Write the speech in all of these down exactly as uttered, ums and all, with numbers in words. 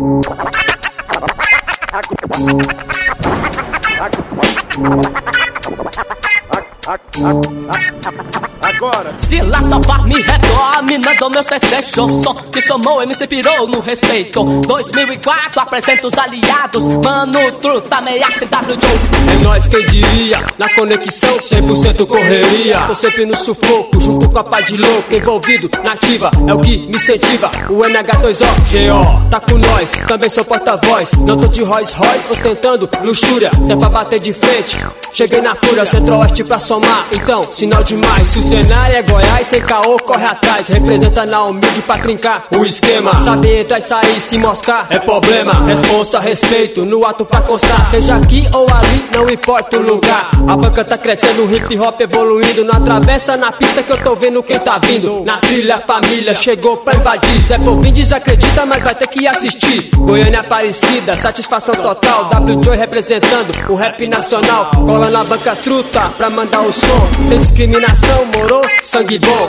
Agora. Se lá salvar me dominando meus desejos, som que somou M C pirou no respeito. dois mil e quatro apresenta os aliados, Mano Truta, ameaça e W Joe. É nós quem diria, na conexão cem por cento correria. Tô sempre no sufoco, junto com a pá de louco. Envolvido na ativa, é o que me incentiva. O M H dois O, G O, tá com nós, também sou porta-voz. Não tô de Rolls Royce, ostentando luxúria. Se é pra bater de frente, cheguei na fúria. Centro-Oeste pra somar, então, sinal demais. Se o cenário é Goiás, sem caô, corre atrás. Representa na humilde pra trincar o esquema. Saber entrar e sair, se moscar é problema. Responsa, respeito, no ato pra constar. Seja aqui ou ali, não importa o lugar. A banca tá crescendo, o hip hop evoluindo. Não atravessa na pista que eu tô vendo quem tá vindo. Na trilha, a família chegou pra invadir. Zé Povinho desacredita, mas vai ter que assistir. Goiânia Aparecida, satisfação total. W Joe representando o rap nacional. Cola na banca truta pra mandar o som. Sem discriminação, moro, sangue bom.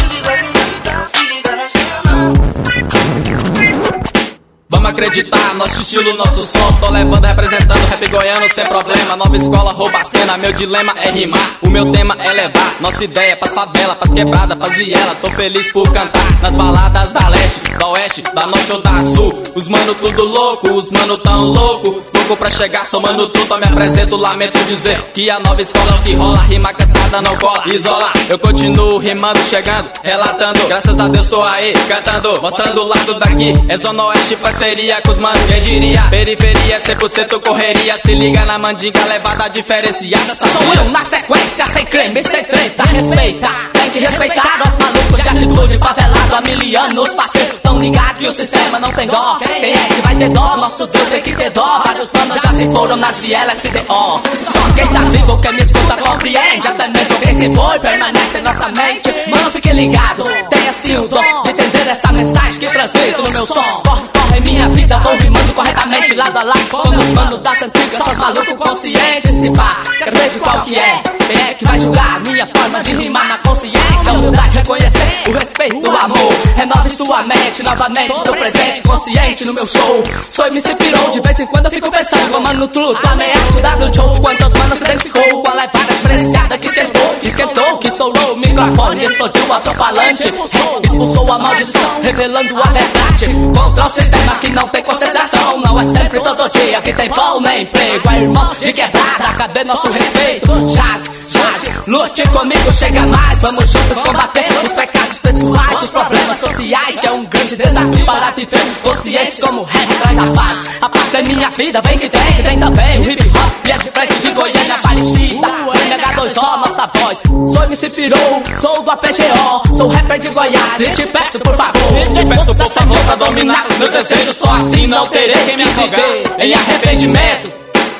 Vamos acreditar, nosso estilo, nosso som. Tô levando, representando rap goiano sem problema. Nova escola, rouba a cena, meu dilema é rimar. O meu tema é levar nossa ideia pras favelas, pras quebradas, pras vielas. Tô feliz por cantar nas baladas da leste, da oeste, da norte ou da sul. Os mano tudo louco, os mano tão louco. Louco pra chegar, somando tudo, eu me apresento. Lamento dizer que a nova escola é o que rola. Rima cansada não cola, isola. Eu continuo rimando, chegando, relatando. Graças a Deus tô aí, cantando, mostrando o lado daqui. É zona oeste, parceria com os mano, quem diria? Periferia, cem por cento correria. Se liga na mandinga, levada diferenciada. Só sou eu na sequência, sem creme, sem treta. Respeita, tem que respeitar os malucos de atitude, favelado há mil anos. Parceiro, tão ligado que o sistema não tem dó. Quem é que vai ter dó? Nosso Deus tem que ter dó. Vários manos já se foram nas vielas S D O. Só quem tá vivo, quem me escuta compreende. Até mesmo quem se foi permanece em nossa mente. Mano, fique ligado, tenha assim o dom de entender essa mensagem que transmito no meu som. Corre, corre minha vida, vou rimando corretamente, lado a lado como os manos das antigas. Só os malucos conscientes, se pá, quero ver de qual que é. Quem é que vai julgar minha forma de rimar na consciência? Humildade, reconhecer o respeito, o amor. Renove sua mente, novamente tô presente, consciente no meu show. Sou M C pirou, de vez em quando eu fico pensando. Mano Truta, ameaça o W Joe. Quantos manos se identificou com a levada diferenciada que esquentou, esquentou, que estourou o microfone, explodiu o alto-falante, expulsou, expulsou a maldição, revelando a verdade contra o sistema que não tem concentração. Não é sempre todo dia que tem pão nem emprego. É irmão de quebrada, cadê nosso respeito? Jazz, jazz, lute comigo, chega mais. Vamos juntos combater os pecados pessoais, os problemas sociais, que é um grande desafio para vivermos conscientes como o rap traz a paz. A paz é minha vida, vem que tem, que tem também o hip hop. E é de frente de Goiânia Aparecida, M H dois O, nossa voz. Sou M C pirou, sou do A P G O, sou rapper de Goiás. E te peço por favor, e te peço por favor pra dominar os meus desejos. Só assim não terei quem me afogar em arrependimento.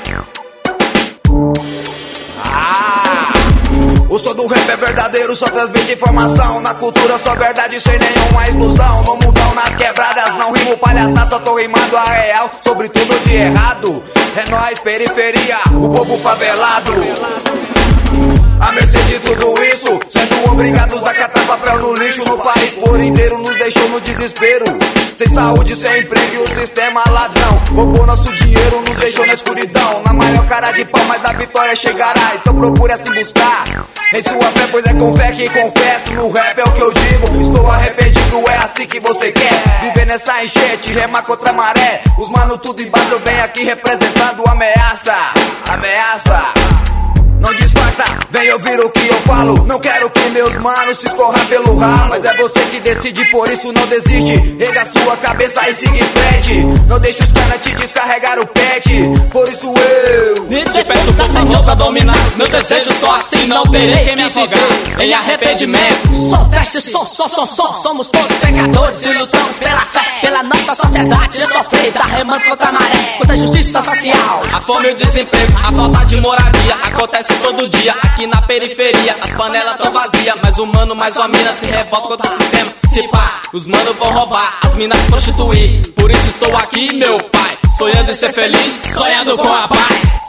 O som do rap é verdadeiro, só transmite informação. Na cultura só verdade, sem nenhuma ilusão. No mundão, nas quebradas, não rimo palhaçada, só tô rimando a real sobre tudo de errado. É nós, periferia, o povo favelado. A mercê de tudo isso, sendo obrigados a catar papel no lixo. No país por inteiro nos deixou no desespero. Sem saúde, sem emprego e o sistema ladrão roubou nosso dinheiro, nos deixou na escuridão. Na maior cara de pau, mas a vitória chegará. Então procure assim buscar em sua fé, pois é com fé que confesso. No rap é o que eu digo, estou arrependido, é assim que você quer viver nessa enchente, remar contra a maré. Os mano tudo embaixo, eu venho aqui representando ameaça, ameaça. Não disfarça, vem ouvir o que eu falo. Não quero que meus manos se escorram pelo ralo, mas é você que decide, por isso não desiste. Rega sua cabeça e siga em frente. Não deixe os caras te descarregar o pet. Por isso eu e te peço por favor pra dominar os meus desejos. Só assim não terei quem me afogar em arrependimento. Sou teste, sou, sou, sou, sou. Somos todos pecadores e lutamos pela fé, pela nossa sociedade de sofrer, tá remando contra a maré, contra a justiça social. A fome e o desemprego, a falta de moradia acontece todo dia aqui na periferia. As panelas tão vazias, mas o mano mais uma mina se revolta contra o sistema. Se pá, os manos vão roubar, as minas se prostituir. Por isso estou aqui, meu pai, sonhando em ser feliz, sonhando com a paz.